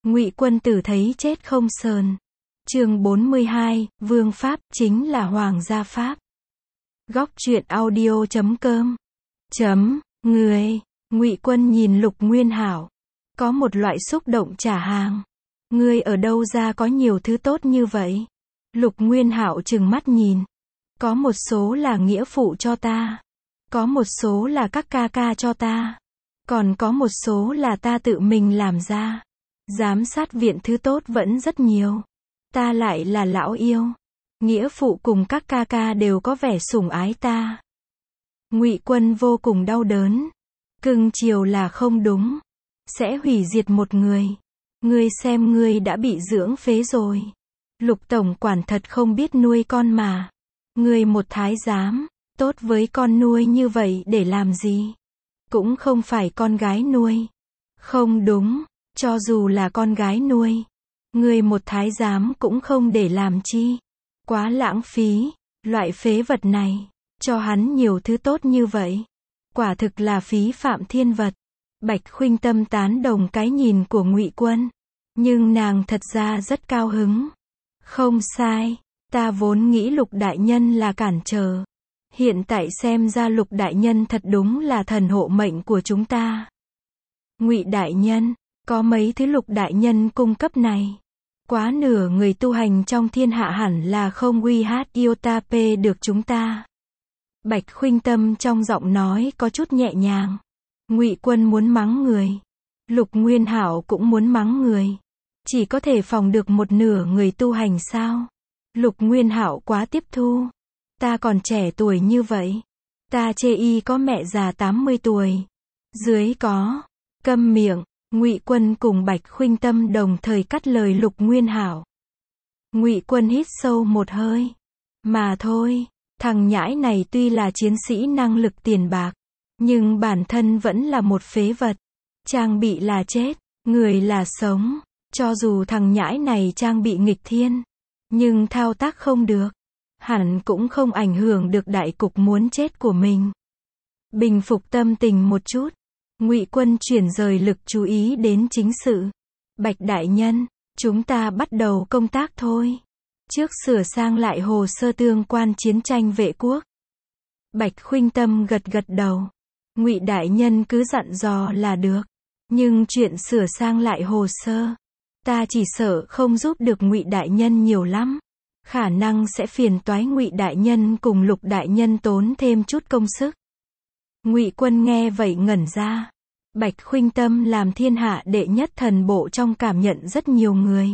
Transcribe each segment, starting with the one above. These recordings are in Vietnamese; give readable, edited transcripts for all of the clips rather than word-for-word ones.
Ngụy Quân Tử thấy chết không sờn. Chương 42, Vương pháp chính là Hoàng gia pháp. Góc truyện audio.com. Người. Ngụy Quân nhìn Lục Nguyên Hảo. Có một loại xúc động trả hàng. Ngươi ở đâu ra có nhiều thứ tốt như vậy? Lục Nguyên Hạo trừng mắt nhìn. Có một số là nghĩa phụ cho ta. Có một số là các ca ca cho ta. Còn có một số là ta tự mình làm ra. Giám sát viện thứ tốt vẫn rất nhiều. Ta lại là lão yêu. Nghĩa phụ cùng các ca ca đều có vẻ sủng ái ta. Ngụy Quân vô cùng đau đớn. Cưng chiều là không đúng. Sẽ hủy diệt một người. Ngươi xem ngươi đã bị dưỡng phế rồi. Lục tổng quản thật không biết nuôi con mà. Ngươi một thái giám, tốt với con nuôi như vậy để làm gì? Cũng không phải con gái nuôi. Không đúng, cho dù là con gái nuôi. Ngươi một thái giám cũng không để làm chi. Quá lãng phí, loại phế vật này. Cho hắn nhiều thứ tốt như vậy. Quả thực là phí phạm thiên vật. Bạch Khuynh Tâm tán đồng cái nhìn của Ngụy Quân. Nhưng nàng thật ra rất cao hứng. Không sai, ta vốn nghĩ Lục đại nhân là cản trở. Hiện tại xem ra Lục đại nhân thật đúng là thần hộ mệnh của chúng ta. Ngụy đại nhân, có mấy thứ Lục đại nhân cung cấp này. Quá nửa người tu hành trong thiên hạ hẳn là không quy hát iota p được chúng ta. Bạch Khuynh Tâm trong giọng nói có chút nhẹ nhàng. Ngụy Quân muốn mắng người. Lục Nguyên Hảo cũng muốn mắng người. Chỉ có thể phòng được một nửa người tu hành sao? Lục Nguyên Hạo quá tiếp thu. Ta còn trẻ tuổi như vậy. Ta chê y có mẹ già 80 tuổi. Dưới có. Câm miệng. Ngụy Quân cùng Bạch Khuynh Tâm đồng thời cắt lời Lục Nguyên Hạo. Ngụy Quân hít sâu một hơi. Mà thôi, thằng nhãi này tuy là chiến sĩ năng lực tiền bạc, nhưng bản thân vẫn là một phế vật. Trang bị là chết, người là sống. Cho dù thằng nhãi này trang bị nghịch thiên, nhưng thao tác không được, hẳn cũng không ảnh hưởng được đại cục muốn chết của mình. Bình phục tâm tình một chút, Ngụy Quân chuyển rời lực chú ý đến chính sự. Bạch đại nhân, chúng ta bắt đầu công tác thôi. Trước sửa sang lại hồ sơ tương quan chiến tranh vệ quốc. Bạch Khuynh Tâm gật gật đầu. Ngụy đại nhân cứ dặn dò là được. Nhưng chuyện sửa sang lại hồ sơ, ta chỉ sợ không giúp được Ngụy đại nhân nhiều lắm. Khả năng sẽ phiền toái Ngụy đại nhân cùng Lục đại nhân tốn thêm chút công sức. Ngụy Quân nghe vậy ngẩn ra. Bạch Khuynh Tâm làm thiên hạ đệ nhất thần bộ trong cảm nhận rất nhiều người.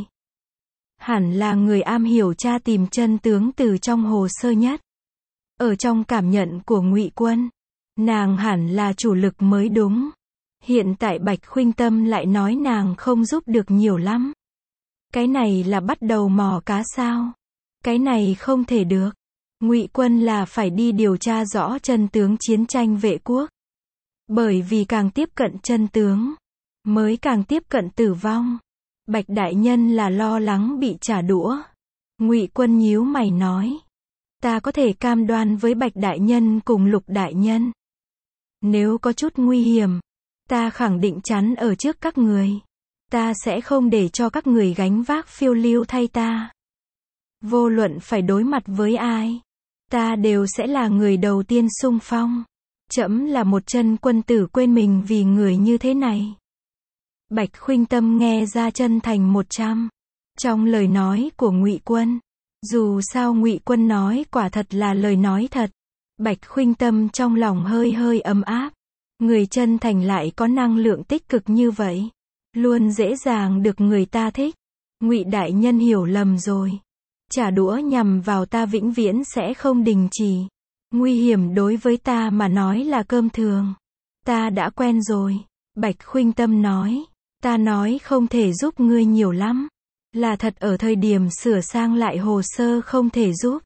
Hẳn là người am hiểu tra tìm chân tướng từ trong hồ sơ nhất. Ở trong cảm nhận của Ngụy Quân, nàng hẳn là chủ lực mới đúng. Hiện tại Bạch Khuynh Tâm lại nói nàng không giúp được nhiều lắm. Cái này là bắt đầu mò cá sao? Cái này không thể được. Ngụy Quân là phải đi điều tra rõ chân tướng chiến tranh vệ quốc. Bởi vì càng tiếp cận chân tướng, mới càng tiếp cận tử vong. Bạch đại nhân là lo lắng bị trả đũa. Ngụy Quân nhíu mày nói. Ta có thể cam đoan với Bạch đại nhân cùng Lục đại nhân. Nếu có chút nguy hiểm, ta khẳng định chắn ở trước các người. Ta sẽ không để cho các người gánh vác phiêu lưu thay ta. Vô luận phải đối mặt với ai, ta đều sẽ là người đầu tiên xung phong. Trẫm là một chân quân tử quên mình vì người như thế này. Bạch Khuynh Tâm nghe ra chân thành 100 trong lời nói của Ngụy Quân. Dù sao Ngụy Quân nói quả thật là lời nói thật. Bạch Khuynh Tâm trong lòng hơi hơi ấm áp. Người chân thành lại có năng lượng tích cực như vậy, luôn dễ dàng được người ta thích. Ngụy đại nhân hiểu lầm rồi. Trả đũa nhằm vào ta vĩnh viễn sẽ không đình chỉ. Nguy hiểm đối với ta mà nói là cơm thường. Ta đã quen rồi. Bạch Khuynh Tâm nói. Ta nói không thể giúp ngươi nhiều lắm. Là thật ở thời điểm sửa sang lại hồ sơ không thể giúp.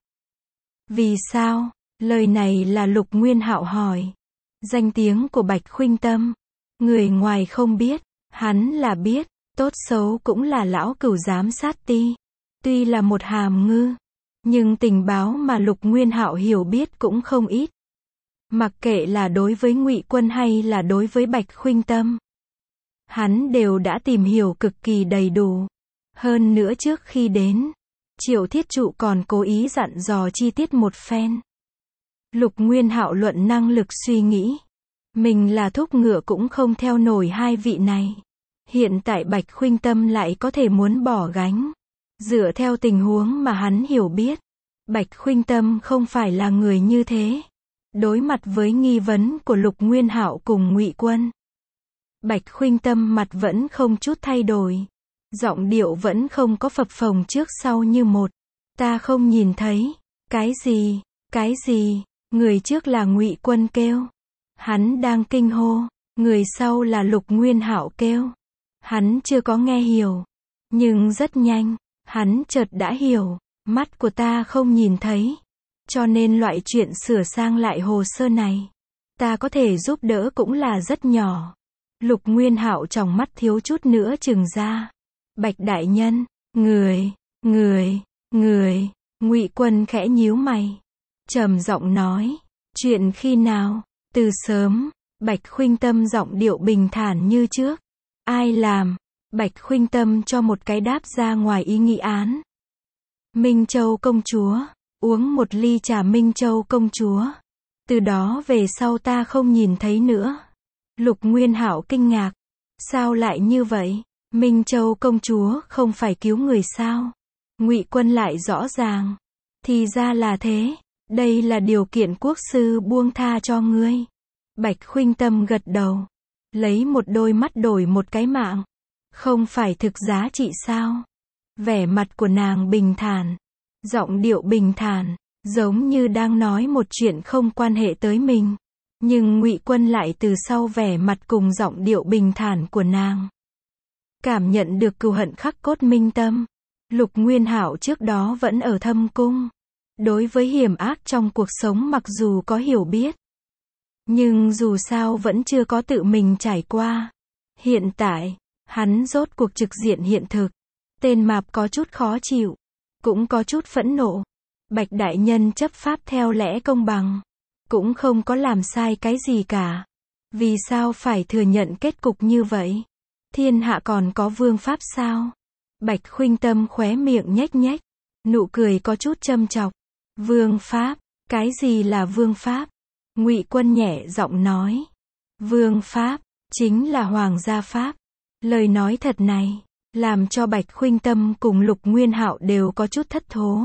Vì sao? Lời này là Lục Nguyên Hạo hỏi. Danh tiếng của Bạch Khuynh Tâm, người ngoài không biết, hắn là biết. Tốt xấu cũng là lão cửu giám sát ti. Tuy là một hàm ngư, nhưng tình báo mà Lục Nguyên Hạo hiểu biết cũng không ít. Mặc kệ là đối với Ngụy Quân hay là đối với Bạch Khuynh Tâm, hắn đều đã tìm hiểu cực kỳ đầy đủ. Hơn nữa trước khi đến, Triệu Thiết Trụ còn cố ý dặn dò chi tiết một phen. Lục Nguyên Hạo luận năng lực suy nghĩ. Mình là thúc ngựa cũng không theo nổi hai vị này. Hiện tại Bạch Khuynh Tâm lại có thể muốn bỏ gánh. Dựa theo tình huống mà hắn hiểu biết, Bạch Khuynh Tâm không phải là người như thế. Đối mặt với nghi vấn của Lục Nguyên Hạo cùng Ngụy Quân, Bạch Khuynh Tâm mặt vẫn không chút thay đổi. Giọng điệu vẫn không có phập phồng trước sau như một. Ta không nhìn thấy. Cái gì? Cái gì? Người trước là Ngụy Quân kêu. Hắn đang kinh hô. Người sau là Lục Nguyên Hạo kêu. Hắn chưa có nghe hiểu. Nhưng rất nhanh, hắn chợt đã hiểu. Mắt của ta không nhìn thấy. Cho nên loại chuyện sửa sang lại hồ sơ này, ta có thể giúp đỡ cũng là rất nhỏ. Lục Nguyên Hạo trong mắt thiếu chút nữa trừng ra. Bạch đại nhân, người, Ngụy Quân khẽ nhíu mày. Trầm giọng nói, chuyện khi nào? Từ sớm. Bạch Khuynh Tâm giọng điệu bình thản như trước. Ai làm? Bạch Khuynh Tâm cho một cái đáp ra ngoài ý nghị án. Minh Châu công chúa. Uống một ly trà Minh Châu công chúa. Từ đó về sau ta không nhìn thấy nữa. Lục Nguyên Hạo kinh ngạc. Sao lại như vậy? Minh Châu công chúa không phải cứu người sao? Ngụy Quân lại rõ ràng. Thì ra là thế. Đây là điều kiện quốc sư buông tha cho ngươi. Bạch Khuynh Tâm gật đầu. Lấy một đôi mắt đổi một cái mạng. Không phải thực giá trị sao? Vẻ mặt của nàng bình thản. Giọng điệu bình thản. Giống như đang nói một chuyện không quan hệ tới mình. Nhưng Ngụy Quân lại từ sau vẻ mặt cùng giọng điệu bình thản của nàng, cảm nhận được cừu hận khắc cốt minh tâm. Lục Nguyên Hạo trước đó vẫn ở thâm cung. Đối với hiểm ác trong cuộc sống mặc dù có hiểu biết, nhưng dù sao vẫn chưa có tự mình trải qua. Hiện tại, hắn rốt cuộc trực diện hiện thực. Tên Mạp có chút khó chịu, cũng có chút phẫn nộ. Bạch đại nhân chấp pháp theo lẽ công bằng, cũng không có làm sai cái gì cả. Vì sao phải thừa nhận kết cục như vậy? Thiên hạ còn có vương pháp sao? Bạch Khuynh Tâm khóe miệng nhếch nhếch, nụ cười có chút châm chọc. Vương pháp? Cái gì là vương pháp? Ngụy Quân nhẹ giọng nói. Vương pháp chính là hoàng gia pháp. Lời nói thật này làm cho Bạch Khuynh Tâm cùng Lục Nguyên Hạo đều có chút thất thố.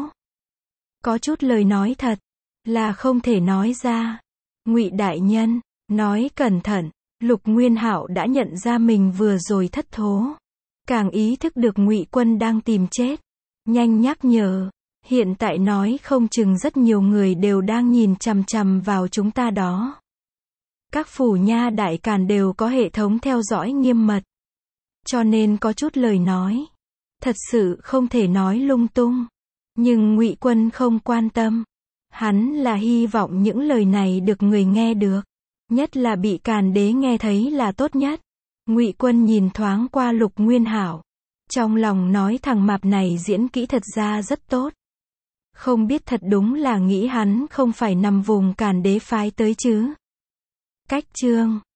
Có chút lời nói thật là không thể nói ra. Ngụy đại nhân, nói cẩn thận. Lục Nguyên Hạo đã nhận ra mình vừa rồi thất thố, càng ý thức được Ngụy Quân đang tìm chết. Nhanh nhắc nhở, hiện tại nói không chừng rất nhiều người đều đang nhìn chằm chằm vào chúng ta đó. Các phủ nha đại càn đều có hệ thống theo dõi nghiêm mật, cho nên có chút lời nói thật sự không thể nói lung tung. Nhưng Ngụy Quân không quan tâm. Hắn là hy vọng những lời này được người nghe được, nhất là bị Càn đế nghe thấy là tốt nhất. Ngụy Quân nhìn thoáng qua Lục Nguyên Hạo, trong lòng nói thằng Mạp này diễn kỹ thật ra rất tốt. Không biết thật đúng là nghĩ hắn không phải nằm vùng Càn đế phái tới chứ. Cách chương